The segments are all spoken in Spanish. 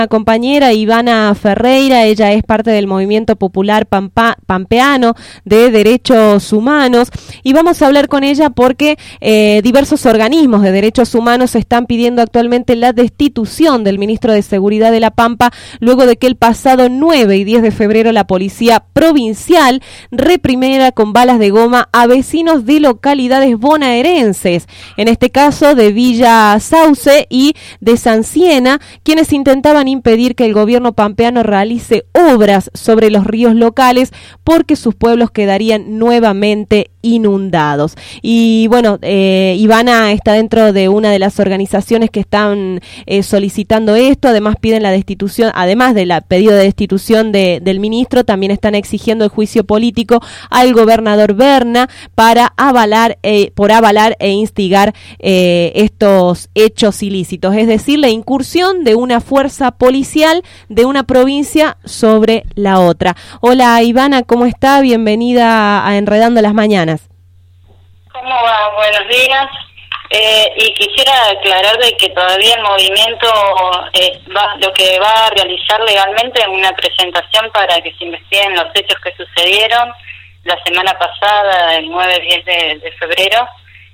compañera Ivana Ferreira, ella es parte del Movimiento Popular Pampeano de Derechos Humanos, y vamos a hablar con ella porque diversos organismos de derechos humanos están pidiendo actualmente la destitución del ministro de Seguridad de La Pampa, luego de que el pasado 9 y 10 de febrero la policía provincial reprimiera con balas de goma a vecinos de localidades bonaerenses, en este caso de Villa Sauce y de San Siena, quienes intentaban impedir que el gobierno pampeano realice obras sobre los ríos locales porque sus pueblos quedarían nuevamente inundados. Y bueno, Ivana está dentro de una de las organizaciones que están solicitando esto, además piden la destitución, además del pedido de destitución del ministro, también están exigiendo el juicio político al gobernador Berna por avalar e instigar estos hechos ilícitos, es decir, la incursión de una fuerza policial de una provincia sobre la otra. Hola Ivana, ¿cómo está? Bienvenida a Enredando las Mañanas. ¿Cómo va? Buenos días. Y quisiera aclarar de que todavía el movimiento lo que va a realizar legalmente es una presentación para que se investiguen los hechos que sucedieron la semana pasada, el 9-10 de febrero,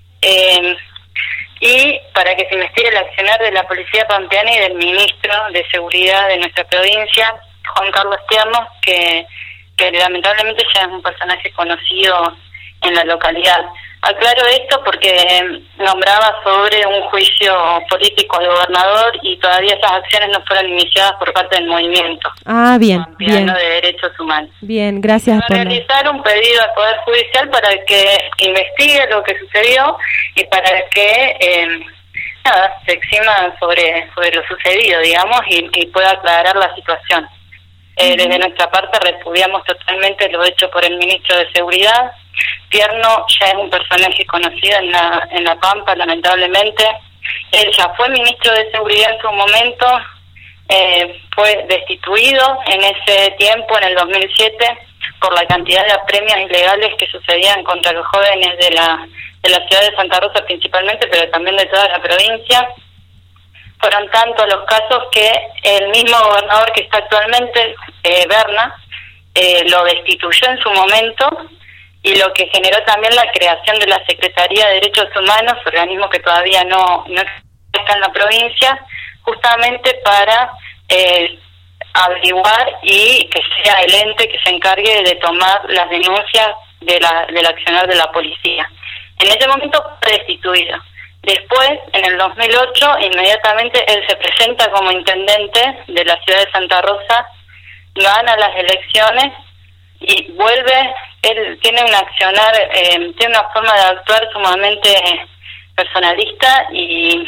y para que se investigue el accionar de la Policía Pampeana y del Ministro de Seguridad de nuestra provincia, Juan Carlos Tiernos, que lamentablemente ya es un personaje conocido en la localidad. Aclaro esto porque nombraba sobre un juicio político al gobernador y todavía esas acciones no fueron iniciadas por parte del movimiento. Bien. De Derechos Humanos. Bien, gracias. Para realizar un pedido al Poder Judicial para que investigue lo que sucedió y para que se exima sobre lo sucedido, digamos, y pueda aclarar la situación. Desde nuestra parte repudiamos totalmente lo hecho por el ministro de Seguridad. Tierno ya es un personaje conocido en la Pampa, lamentablemente. Él ya fue ministro de Seguridad en su momento, fue destituido en ese tiempo, en el 2007, por la cantidad de apremios ilegales que sucedían contra los jóvenes de la ciudad de Santa Rosa principalmente, pero también de toda la provincia. Fueron tantos los casos que el mismo gobernador que está actualmente, Berna, lo destituyó en su momento, y lo que generó también la creación de la Secretaría de Derechos Humanos, organismo que todavía no está en la provincia, justamente para averiguar y que sea el ente que se encargue de tomar las denuncias del accionar de la policía. En ese momento fue destituido. Después, en el 2008, inmediatamente él se presenta como intendente de la ciudad de Santa Rosa, gana las elecciones y vuelve. Él tiene un accionar, tiene una forma de actuar sumamente personalista y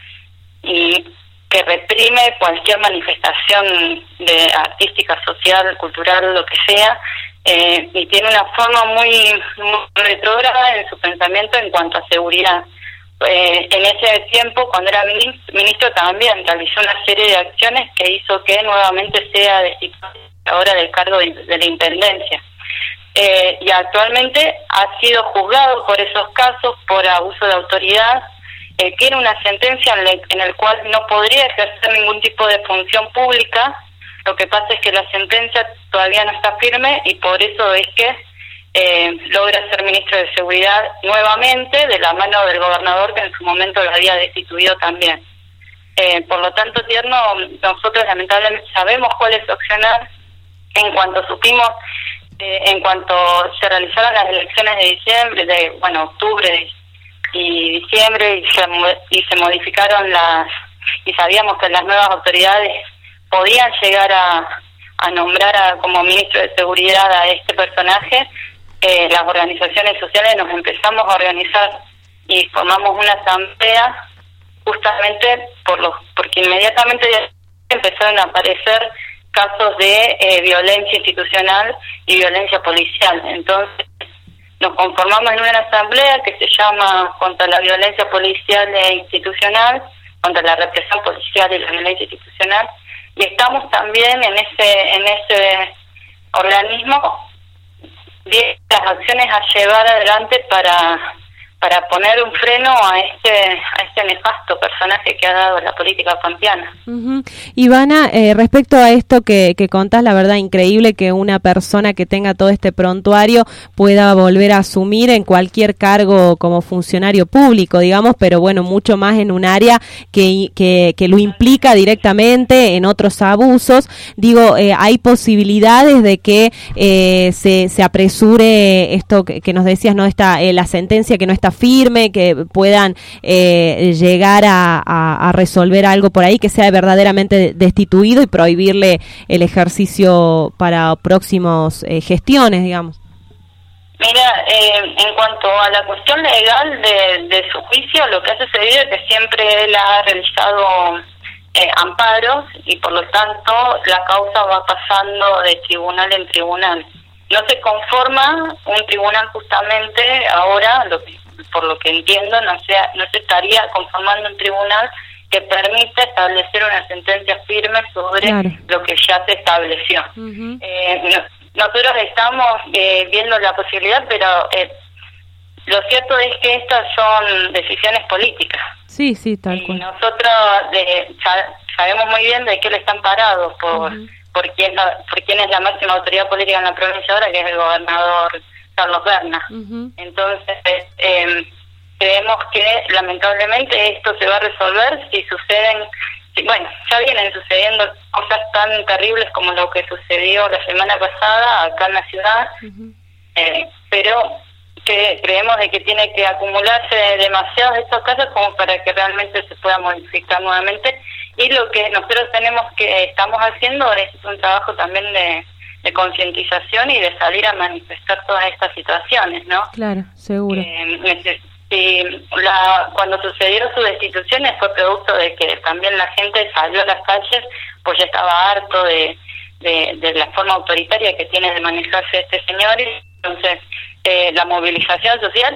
que reprime cualquier manifestación artística, social, cultural, lo que sea, y tiene una forma muy retrógrada en su pensamiento en cuanto a seguridad. En ese tiempo, cuando era ministro, también realizó una serie de acciones que hizo que nuevamente sea destituido ahora del cargo de la intendencia. Y actualmente ha sido juzgado por esos casos, por abuso de autoridad. Tiene una sentencia en el cual no podría ejercer ningún tipo de función pública. Lo que pasa es que la sentencia todavía no está firme y por eso es que logra ser ministro de Seguridad nuevamente, de la mano del gobernador que en su momento lo había destituido también. Por lo tanto, Tierno, nosotros lamentablemente sabemos cuál es su accionar. En cuanto supimos, en cuanto se realizaron las elecciones de diciembre, octubre y diciembre, y se modificaron y sabíamos que las nuevas autoridades podían llegar a nombrar como ministro de Seguridad a este personaje, las organizaciones sociales nos empezamos a organizar y formamos una asamblea justamente porque inmediatamente empezaron a aparecer casos de violencia institucional y violencia policial. Entonces nos conformamos en una asamblea que se llama Contra la Violencia Policial e Institucional, contra la represión policial y la violencia institucional, y estamos también en ese organismo las acciones a llevar adelante para para poner un freno a este nefasto personaje que ha dado la política pampeana. Ivana, respecto a esto que contás, la verdad increíble que una persona que tenga todo este prontuario pueda volver a asumir en cualquier cargo como funcionario público, digamos, pero bueno, mucho más en un área que lo implica directamente en otros abusos. Digo, hay posibilidades de que se apresure esto que nos decías, ¿no? La sentencia que no está firme, que puedan llegar a resolver algo por ahí, que sea verdaderamente destituido y prohibirle el ejercicio para próximos gestiones, digamos. Mira, en cuanto a la cuestión legal de su juicio, lo que ha sucedido es que siempre él ha realizado amparos y por lo tanto la causa va pasando de tribunal en tribunal. No se conforma un tribunal justamente ahora, por lo que entiendo, no se estaría conformando un tribunal que permita establecer una sentencia firme sobre lo que ya se estableció. Nosotros estamos viendo la posibilidad, pero lo cierto es que estas son decisiones políticas. Sí, tal cual. Y nosotros sabemos muy bien de qué le están parados por quién es la máxima autoridad política en la provincia ahora, que es el gobernador Carlos Berna. Entonces, creemos que lamentablemente esto se va a resolver si ya vienen sucediendo cosas tan terribles como lo que sucedió la semana pasada acá en la ciudad, pero que creemos de que tiene que acumularse demasiados de estos casos como para que realmente se pueda modificar nuevamente. Y lo que nosotros estamos haciendo es un trabajo también de concientización y de salir a manifestar todas estas situaciones, ¿no? Claro, seguro. Cuando sucedieron sus destituciones fue producto de que también la gente salió a las calles, pues ya estaba harto de la forma autoritaria que tiene de manejarse este señor. Entonces la movilización social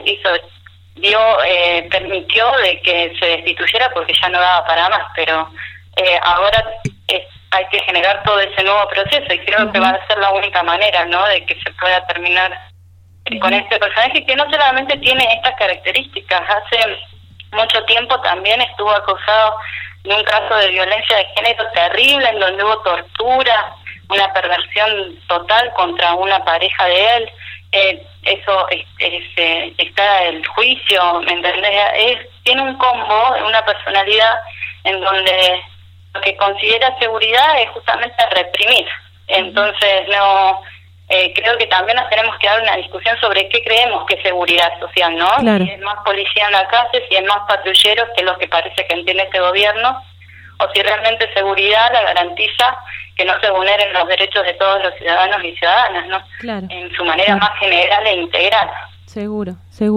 permitió de que se destituyera porque ya no daba para más, pero ahora hay que generar todo ese nuevo proceso y creo que va a ser la única manera, ¿no?, de que se pueda terminar con este personaje que no solamente tiene estas características. Hace mucho tiempo también estuvo acusado de un caso de violencia de género terrible en donde hubo tortura, una perversión total contra una pareja de él. Eso está el juicio, ¿me entendés? Tiene un combo, una personalidad en donde lo que considera seguridad es justamente reprimir. Entonces creo que también nos tenemos que dar una discusión sobre qué creemos que es seguridad social, ¿no? Claro. Si es más policía en la calle, si es más patrulleros, que es lo que parece que entiende este gobierno, o si realmente seguridad la garantiza que no se vulneren los derechos de todos los ciudadanos y ciudadanas, ¿no? Claro. En su manera más general e integral. Seguro.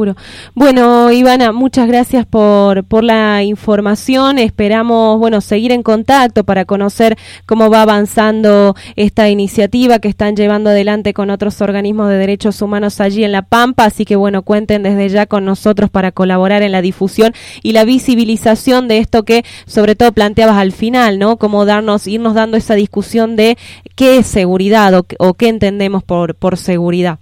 Bueno, Ivana, muchas gracias por la información. Esperamos, seguir en contacto para conocer cómo va avanzando esta iniciativa que están llevando adelante con otros organismos de derechos humanos allí en La Pampa. Así que, cuenten desde ya con nosotros para colaborar en la difusión y la visibilización de esto que, sobre todo, planteabas al final, ¿no? Cómo irnos dando esa discusión de qué es seguridad o qué entendemos por seguridad.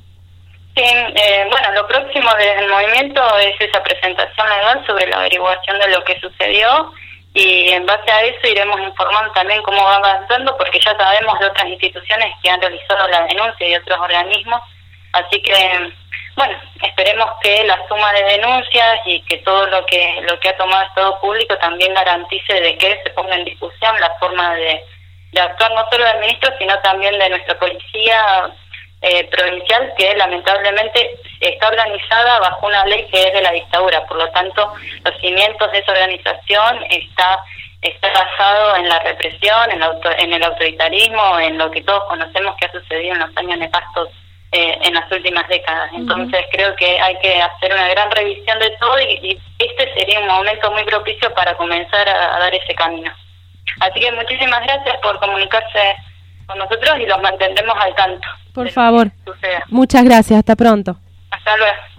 Sí, lo próximo del movimiento es esa presentación legal sobre la averiguación de lo que sucedió y en base a eso iremos informando también cómo va avanzando porque ya sabemos de otras instituciones que han realizado la denuncia y otros organismos, así que esperemos que la suma de denuncias y que todo lo que ha tomado Estado Público también garantice de que se ponga en discusión la forma de actuar no solo del ministro sino también de nuestra policía provincial, que lamentablemente está organizada bajo una ley que es de la dictadura. Por lo tanto, los cimientos de esa organización está basado en la represión, en el autoritarismo, en lo que todos conocemos que ha sucedido en los años nefastos en las últimas décadas. Entonces creo que hay que hacer una gran revisión de todo y este sería un momento muy propicio para comenzar a dar ese camino. Así que muchísimas gracias por comunicarse con nosotros y los mantendremos al tanto. Por favor. Muchas gracias. Hasta pronto. Hasta luego.